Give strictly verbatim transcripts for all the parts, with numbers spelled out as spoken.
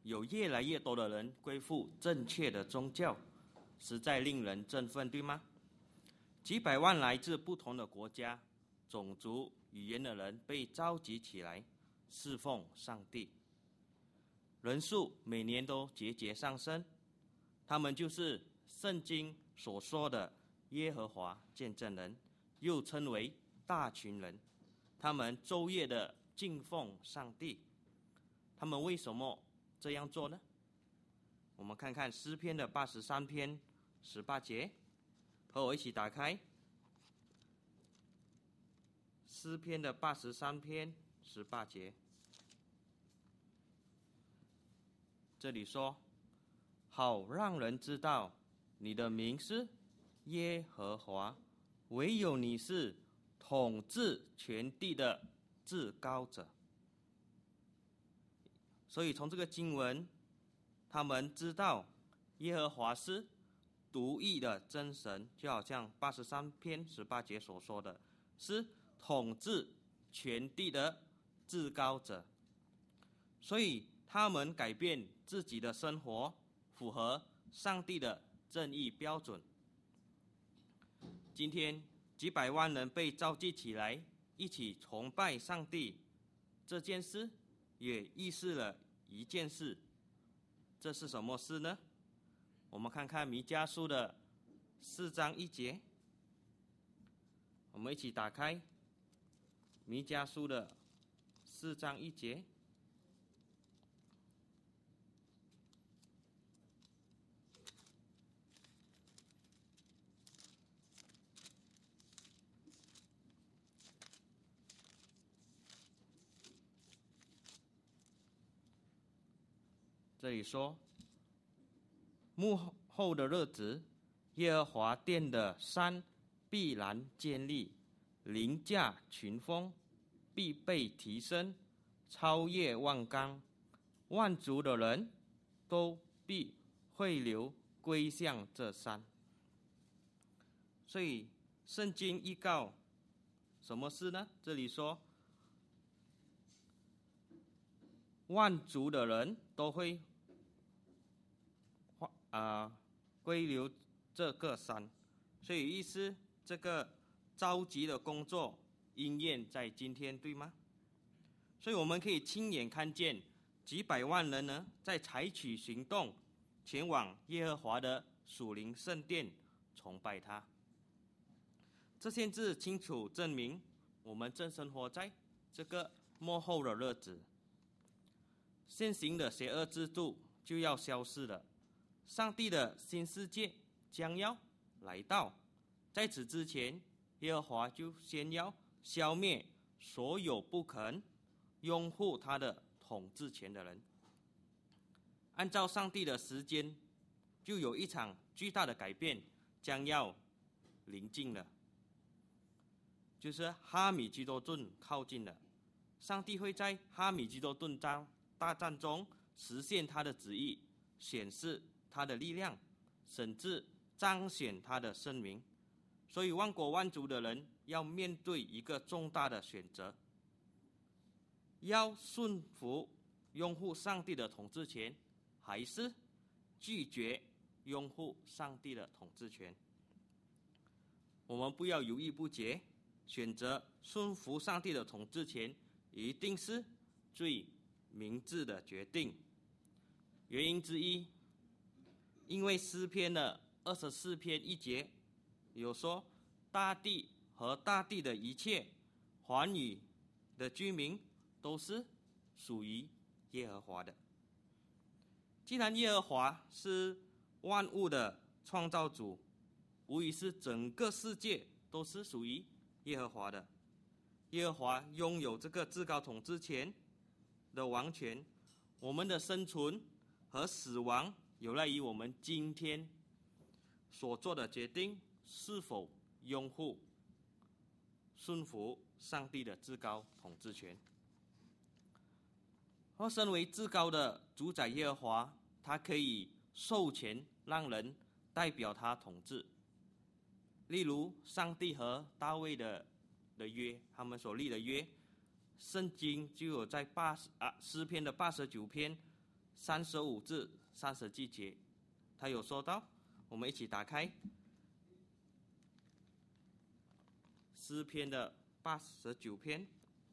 有越来越多的人归附正确的宗教，实在令人振奋，对吗？几百万来自不同的国家、种族、语言的人被召集起来侍奉上帝，人数每年都节节上升。他们就是圣经所说的耶和华见证人，又称为大群人。他们昼夜的敬奉上帝。他们为什么这样做呢？我们看看诗篇的八十三篇十八节，和我一起打开诗篇的八十三篇十八节。这里说，好让人知道你的名是耶和华，唯有你是统治全地的至高者。所以从这个经文，他们知道耶和华是独一的真神，就好像八十三篇十八节所说的，是统治全地的至高者。所以他们改变自己的生活，符合上帝的正义标准。今天几百万人被召集起来，一起崇拜上帝，这件事也预示了一件事。这是什么事呢？我们看看弥迦书的四章一节，我们一起打开弥迦书的四章一节。这里说，幕后的日子，耶和华殿的山必然坚立，凌驾群峰，必被提升，超越万冈，万族的人都必汇流归向这山。所以圣经预告什么事呢？这里说，万族的人都会啊，归流这个山，所以意思这个召集的工作应验在今天，对吗？所以我们可以亲眼看见几百万人呢，在采取行动，前往耶和华的属灵圣殿崇拜他。这先至清楚证明，我们正生活在这个末后的日子，现行的邪恶制度就要消失了。上帝的新世界将要来到，在此之前，耶和华就先要消灭所有不肯拥护他的统治权的人。按照上帝的时间，就有一场巨大的改变将要临近了，就是哈米基多顿靠近了。上帝会在哈米基多顿大战中实现他的旨意，显示他的力量，甚至彰显他的圣名。所以万国万族的人要面对一个重大的选择，要顺服拥护上帝的统治权，还是拒绝拥护上帝的统治权。我们不要犹豫不决，选择顺服上帝的统治权一定是最明智的决定。原因之一，因为诗篇的二十四篇一节有说，大地和大地的一切寰宇的居民都是属于耶和华的。既然耶和华是万物的创造主，无疑是整个世界都是属于耶和华的。耶和华拥有这个至高统治权的王权，我们的生存和死亡有赖于我们今天所做的决定，是否拥护、顺服上帝的至高统治权。而身为至高的主宰耶和华，他可以授权让人代表他统治。例如上帝和大卫的的约，他们所立的约，圣经就有在八十啊诗篇的八十九篇三十五至三十七节，他有说到，我们一起打开诗篇的八十九篇。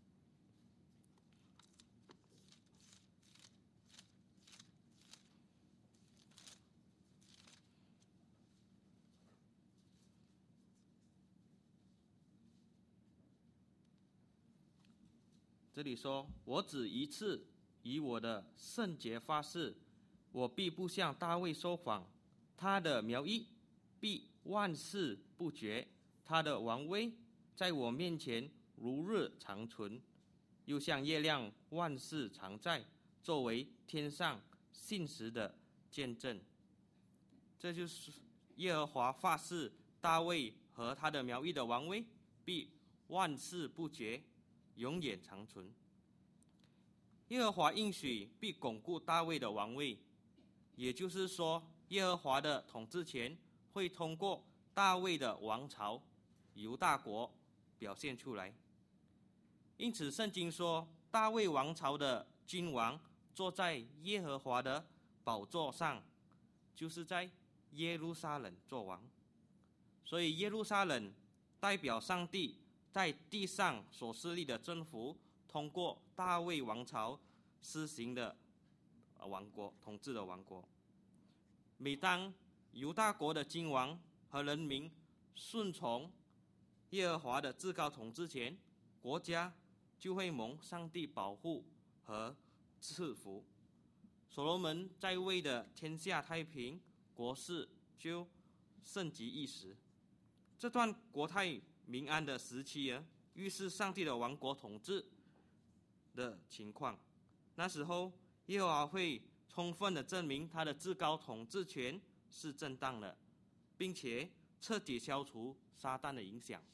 这里说，我只一次以我的圣洁发誓，我必不向大卫说谎，他的苗裔必万世不绝，他的王位在我面前如日长存，又像月亮万世常在，作为天上信实的见证。这就是耶和华发誓，大卫和他的苗裔的王位必万世不绝，永远长存。耶和华应许必巩固大卫的王位，也就是说，耶和华的统治权会通过大卫的王朝犹大国表现出来。因此圣经说，大卫王朝的君王坐在耶和华的宝座上，就是在耶路撒冷作王。所以耶路撒冷代表上帝在地上所设立的政府，通过大卫王朝施行的王国统治的王国。每当犹大国的君王和人民顺从耶和华的至高统治权，国家就会蒙上帝保护和赐福。所罗门在位的天下太平，国势就盛极一时。这段国泰民安的时期啊，预示上帝的王国统治的情况。那时候，耶和华会充分的证明他的至高统治权是正当的，并且彻底消除撒旦的影响。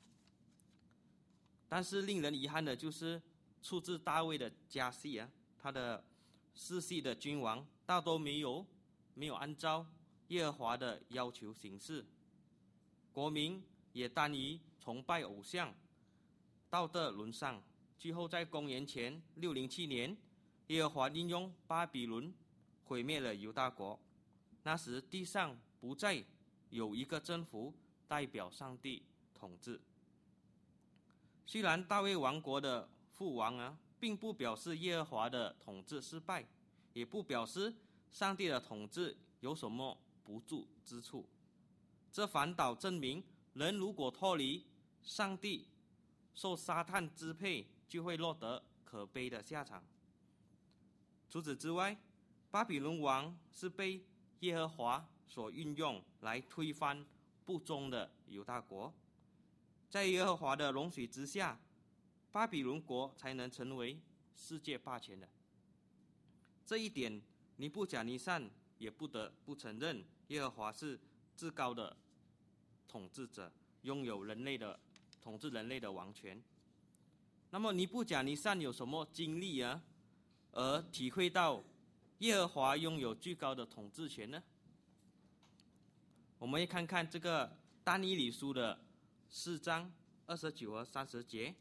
但是令人遗憾的就是，出自大卫的家系啊，他的世系的君王大多没有没有按照耶和华的要求行事，国民也耽于崇拜偶像，道德沦丧。最后在公元前六零七年，耶和华应用巴比伦毁灭了犹大国。那时地上不再有一个政府代表上帝统治。虽然大卫王国的覆亡啊，并不表示耶和华的统治失败，也不表示上帝的统治有什么不足之处。这反倒证明，人如果脱离上帝，受撒旦支配，就会落得可悲的下场。除此之外，巴比伦王是被耶和华所运用来推翻不忠的犹大国。在耶和华的容许之下，巴比伦国才能成为世界霸权的。这一点，尼布甲尼撒也不得不承认，耶和华是至高的统治者，拥有人类的统治人类的王权。那么尼布甲尼撒有什么经历啊，而体会到耶和华拥有最高的统治权呢？我们来看看这个但以理书的四章二十九和三十节，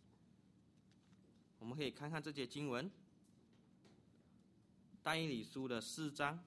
我们可以看看这节经文。但以理书的四章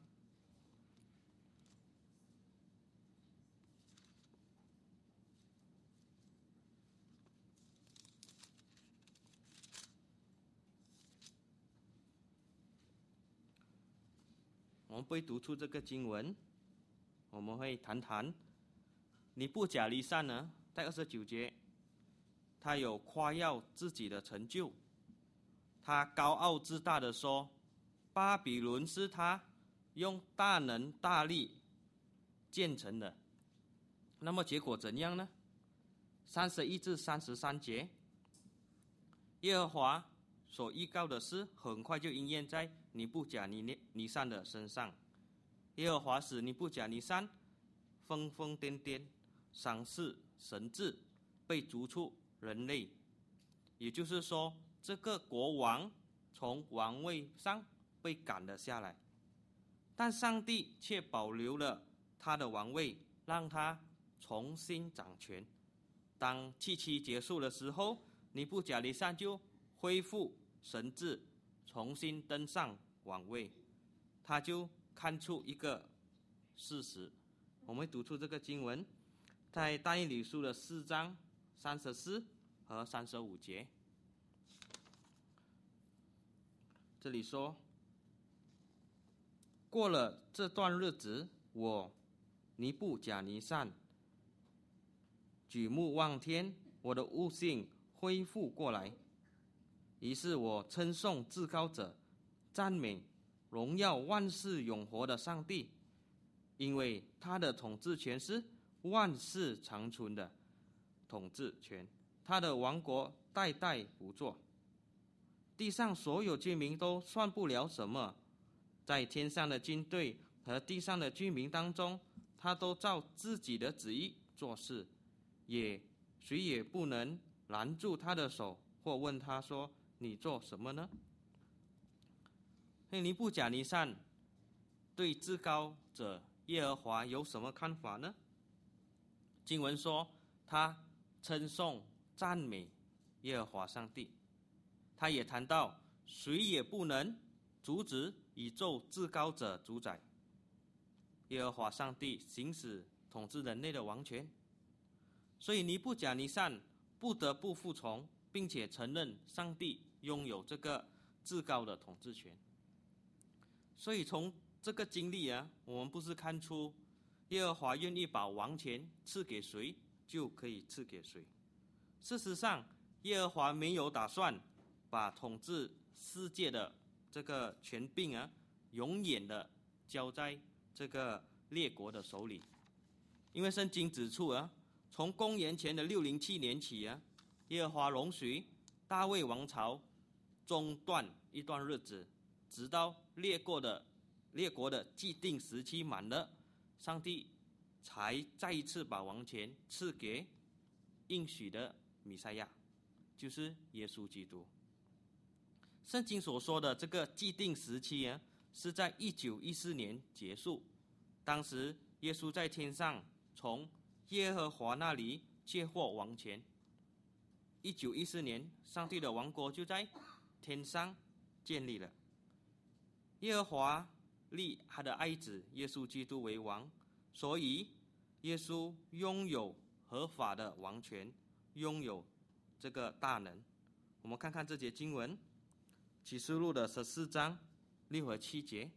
我们不会读出这个经文，我们会谈谈尼布甲尼撒呢，在二十九节，他有夸耀自己的成就，他高傲自大的说，巴比伦是他用大能大力建成的。那么结果怎样呢？三十一至三十三节，耶和华所预告的事很快就应验在尼布甲尼尼撒的身上。耶和华使尼布甲尼撒疯疯癫癫，赏识神智，被逐出人类。也就是说，这个国王从王位上被赶了下来，但上帝却保留了他的王位，让他重新掌权。当七期结束的时候，尼布甲尼撒就恢复神智，重新登上王位。 他就看出一个事实。我们读出这个经文，在但以理书的四章三十四和三十五节，这里说，过了这段日子，我尼布甲尼撒举目望天，我的悟性恢复过来。于是我称颂至高者，赞美荣耀万世永活的上帝，因为他的统治权是万世长存的统治权，他的王国代代不作。地上所有居民都算不了什么，在天上的军队和地上的居民当中，他都照自己的旨意做事，也谁也不能拦住他的手，或问他说，你做什么呢？尼布甲尼撒对至高者耶和华有什么看法呢？经文说，他称颂赞美耶和华上帝，他也谈到谁也不能阻止宇宙至高者主宰。耶和华上帝行使统治人类的王权，所以尼布甲尼撒不得不服从，并且承认上帝拥有这个至高的统治权。所以从这个经历啊，我们不是看出耶和华愿意把王权赐给谁就可以赐给谁。事实上，耶和华没有打算把统治世界的这个权柄啊，永远的交在这个列国的手里。因为圣经指出啊，从公元前的六零七年起啊，耶和华容许大卫王朝中断一段日子，直到列国的列国的既定时期满了，上帝才再一次把王权赐给应许的弥赛亚，就是耶稣基督。圣经所说的这个既定时期啊，是在一九一四年结束。当时耶稣在天上从耶和华那里接获王权。一九一四年，上帝的王国就在天上建立了。耶和华立他的爱子耶稣基督为王，所以耶稣拥有合法的王权，拥有这个大能。我们看看这节经文，启示录的十四章六和七节。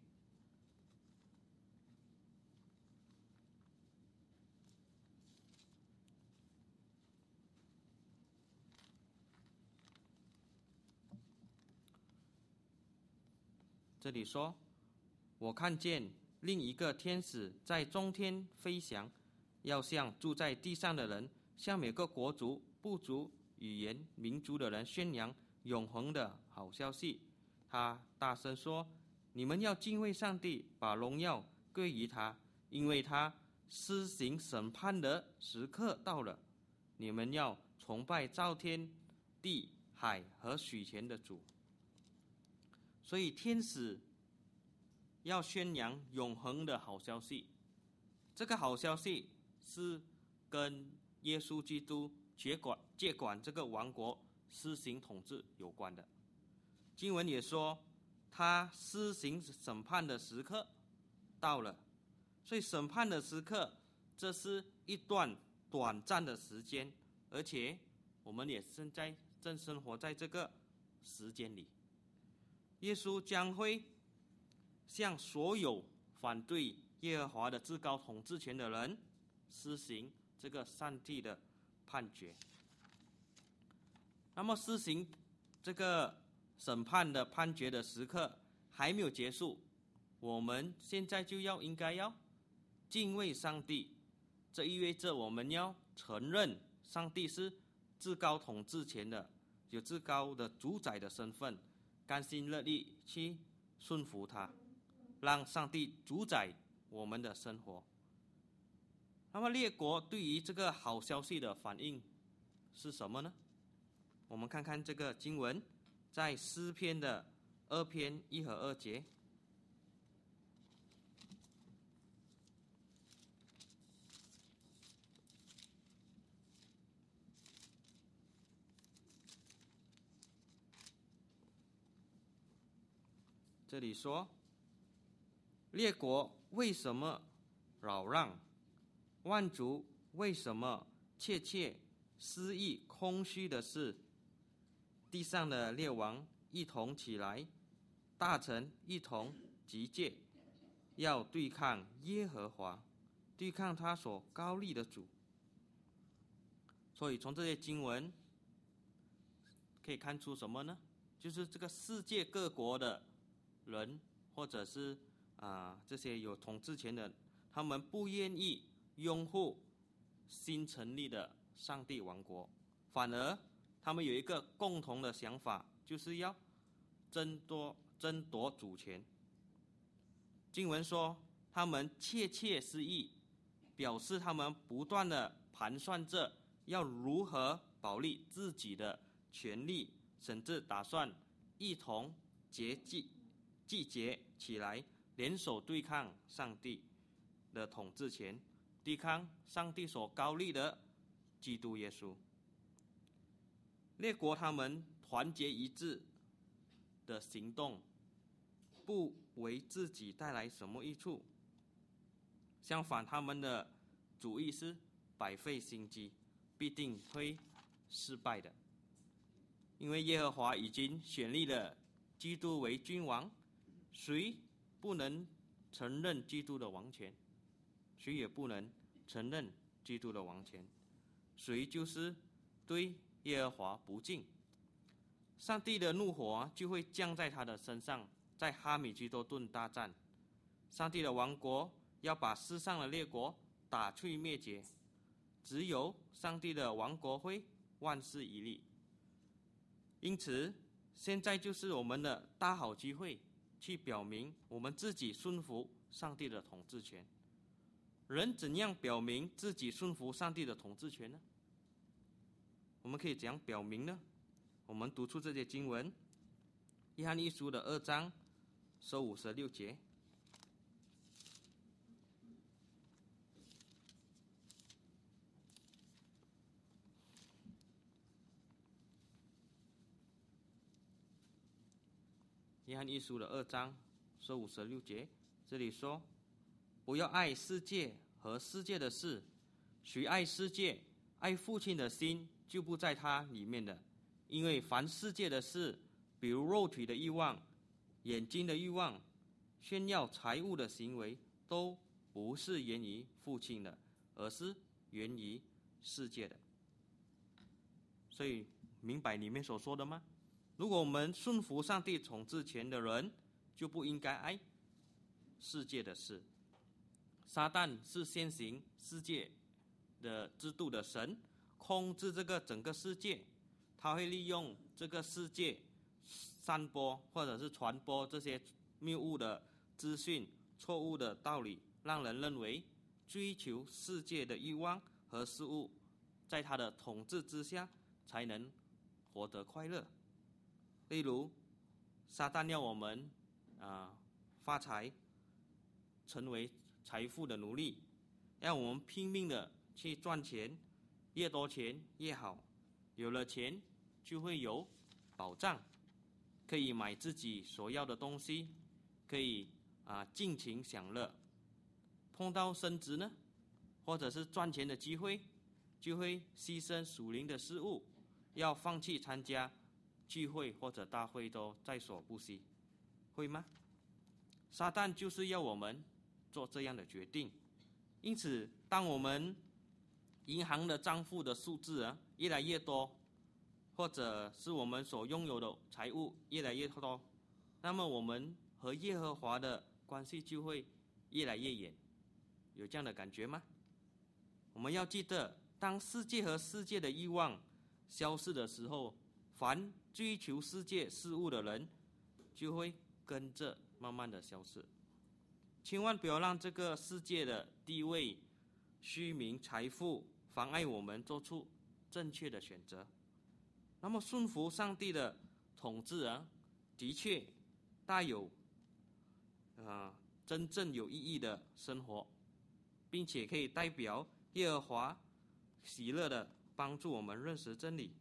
这里说，我看见另一个天使在中天飞翔，要向住在地上的人，向每个国族、部族、语言、民族的人宣扬永恒的好消息。他大声说，你们要敬畏上帝，把荣耀归于他，因为他施行审判的时刻到了。你们要崇拜造天地海和水泉的主。所以天使要宣扬永恒的好消息，这个好消息是跟耶稣基督接管接管这个王国施行统治有关的。经文也说，他施行审判的时刻到了。所以审判的时刻，这是一段短暂的时间，而且我们也现在正生活在这个时间里。耶稣将会向所有反对耶和华的至高统治权的人施行这个上帝的判决。那么施行这个审判的判决的时刻还没有结束，我们现在就要应该要敬畏上帝。这意味着我们要承认上帝是至高统治权的，有至高的主宰的身份，甘心乐意去顺服他，让上帝主宰我们的生活。那么列国对于这个好消息的反应是什么呢？我们看看这个经文，在诗篇的二篇一和二节。这里说， 列国为什么扰让？万族为什么窃窃私议空虚的事？地上的列王一同起来，大臣一同集结，要对抗耶和华，对抗他所高立的主。所以从这些经文可以看出什么呢？就是这个世界各国的人，或者是啊这些有统治权的，他们不愿意拥护新成立的上帝王国，反而他们有一个共同的想法，就是要争夺争夺主权。经文说，他们窃窃私议，表示他们不断的盘算着要如何保利自己的权利，甚至打算一同结集集结起来，联手对抗上帝的统治权，对抗上帝所高立的基督耶稣。列国他们团结一致的行动，不为自己带来什么益处，相反，他们的主意是百废心机，必定会失败的。因为耶和华已经选立了基督为君王，谁不能承认基督的王权？谁也不能承认基督的王权，谁就是对耶和华不敬，上帝的怒火就会降在他的身上。在哈米基多顿大战，上帝的王国要把世上的列国打去灭绝，只有上帝的王国会万世一立。因此，现在就是我们的大好机会，去表明我们自己顺服上帝的统治权。人怎样表明自己顺服上帝的统治权呢？我们可以怎样表明呢？我们读出这些经文，约翰一书的二章十五十六节。约翰一书的二章十五十六节，这里说：不要爱世界和世界的事，谁爱世界，爱父亲的心就不在他里面的。因为凡世界的事，比如肉体的欲望、眼睛的欲望、炫耀财物的行为，都不是源于父亲的，而是源于世界的。所以明白里面所说的吗？如果我们顺服上帝统治权的人，就不应该爱世界的事。撒旦是现行世界的制度的神，控制这个整个世界，他会利用这个世界散播或者是传播这些谬误的资讯、错误的道理，让人认为追求世界的欲望和事物，在他的统治之下才能活得快乐。例如，撒旦要我们啊、呃、发财，成为财富的奴隶，让我们拼命的去赚钱，越多钱越好，有了钱就会有保障，可以买自己所要的东西，可以啊、呃、尽情享乐。碰到升职呢，或者是赚钱的机会，就会牺牲属灵的事物，要放弃参加聚会或者大会都在所不惜，会吗？撒旦就是要我们做这样的决定。因此，当我们银行的账户的数字啊越来越多，或者是我们所拥有的财物越来越多，那么我们和耶和华的关系就会越来越远。有这样的感觉吗？我们要记得，当世界和世界的欲望消失的时候，凡追求世界事物的人就会跟着慢慢的消失。千万不要让这个世界的地位、虚名、财富妨碍我们做出正确的选择。那么顺服上帝的统治啊，的确带有呃真正有意义的生活，并且可以代表耶和华喜乐的帮助我们认识真理。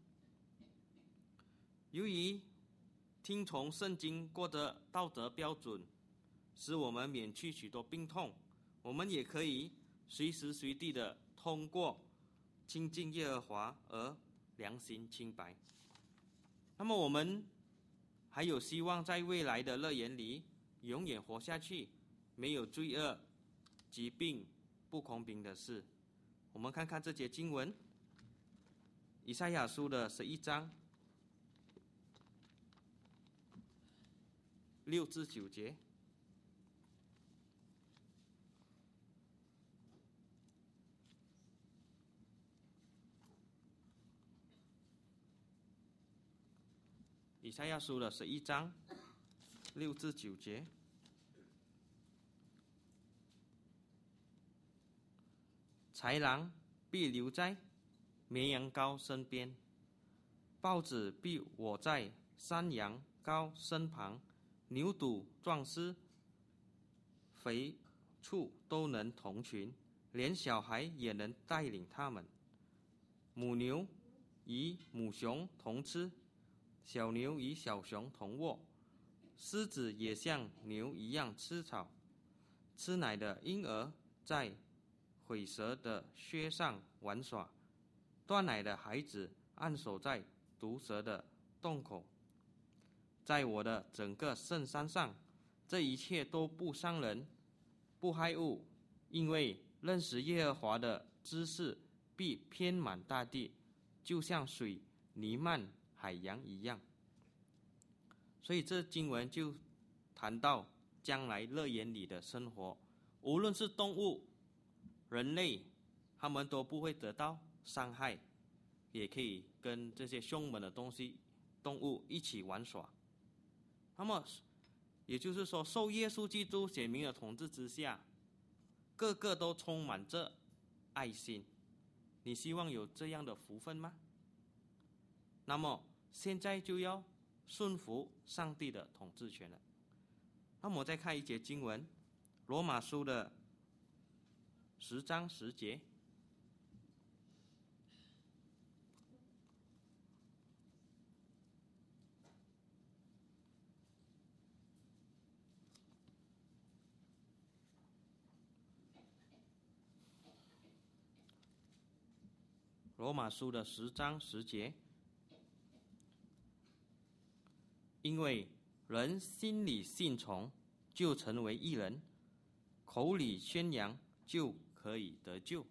由于听从圣经过的道德标准， 使我们免去许多病痛。我们也可以随时随地的通过亲近耶和华而良心清白。那么我们还有希望在未来的乐园里永远活下去，没有罪恶、疾病、不公平的事。我们看看这节经文，以赛亚书的十一章六至九节。以赛亚书的十一章六至九节。豺狼必留在绵羊羔身边，豹子必卧在山羊羔身旁，牛犊壮士肥畜都能同群，连小孩也能带领他们。母牛与母熊同吃，小牛与小熊同卧，狮子也像牛一样吃草。吃奶的婴儿在虺蛇的靴上玩耍，断奶的孩子按守在毒蛇的洞口。在我的整个圣山上，这一切都不伤人，不害物，因为认识耶和华的知识必遍满大地，就像水弥漫海洋一样。所以这经文就谈到将来乐园里的生活，无论是动物、人类，他们都不会得到伤害，也可以跟这些凶猛的东西、动物一起玩耍。那么也就是说，受耶稣基督显明的统治之下，个个都充满着爱心。你希望有这样的福分吗？那么现在就要顺服上帝的统治权了。那么我再看一节经文，罗马书的十章十节。罗马书的十章十节，因为人心里信从，就成为义人；口里宣扬，就可以得救。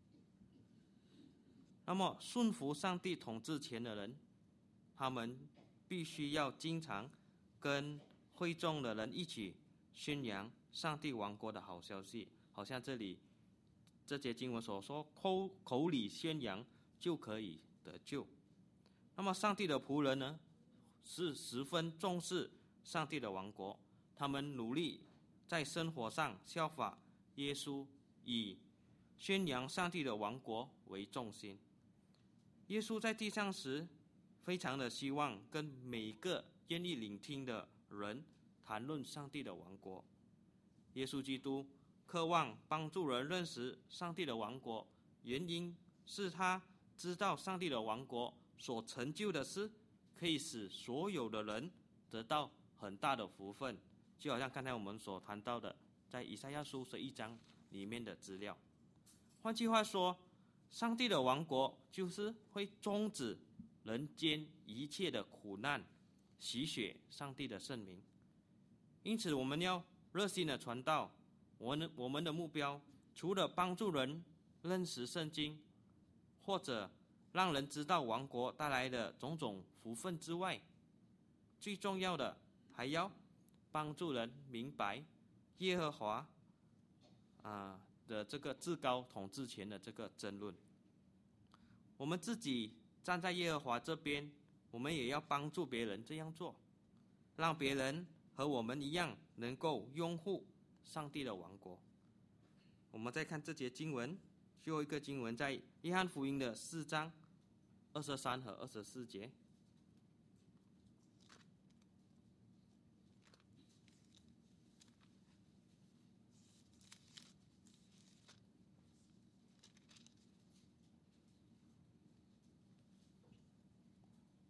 那么顺服上帝统治权的人，他们必须要经常跟会众的人一起宣扬上帝王国的好消息。好像这里这节经文所说，口口里宣扬就可以得救。那么上帝的仆人呢，是十分重视上帝的王国，他们努力在生活上效法耶稣，以宣扬上帝的王国为重心。耶稣在地上时，非常的希望跟每个愿意聆听的人谈论上帝的王国。耶稣基督渴望帮助人认识上帝的王国，原因是他知道上帝的王国所成就的事，可以使所有的人得到很大的福分，就好像刚才我们所谈到的，在以赛亚书十一章里面的资料。换句话说，上帝的王国就是会终止人间一切的苦难，洗雪上帝的圣名。因此我们要热心的传道，我们我们的目标除了帮助人认识圣经，或者让人知道王国带来的种种福分之外，最重要的还要帮助人明白耶和华啊的这个至高统治权的这个争论。我们自己站在耶和华这边，我们也要帮助别人这样做，让别人和我们一样能够拥护上帝的王国。我们再看这节经文，最后一个经文在约翰福音的四章二十三和二十四节。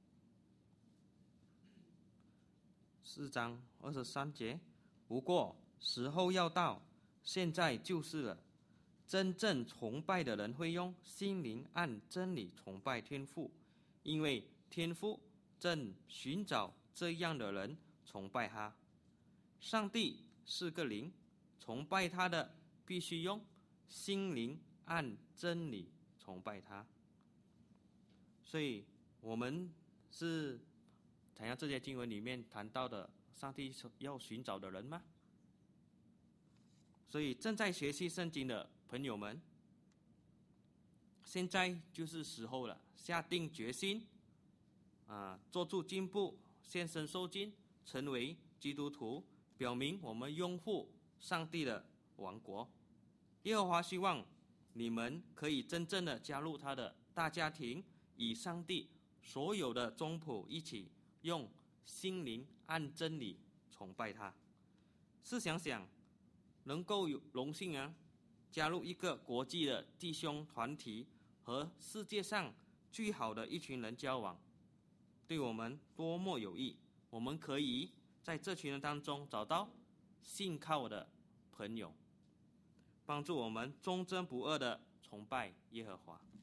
四章二十三节，不过时候要到，现在就是了。真正崇拜的人会用心灵按真理崇拜天父，因为天父正寻找这样的人崇拜他。上帝是个灵，崇拜他的必须用心灵按真理崇拜他。所以我们是谈到这些经文里面谈到的上帝要寻找的人吗？所以正在学习圣经的朋友们，现在就是时候了，下定决心啊，做出进步，献身受尽，成为基督徒，表明我们拥护上帝的王国。耶和华希望你们可以真正的加入他的大家庭，与上帝所有的宗仆一起用心灵按真理崇拜他。试想想，能够有荣幸啊，加入一个国际的弟兄团体，和世界上最好的一群人交往，对我们多么有益！我们可以在这群人当中找到信靠的朋友，帮助我们忠贞不二的崇拜耶和华。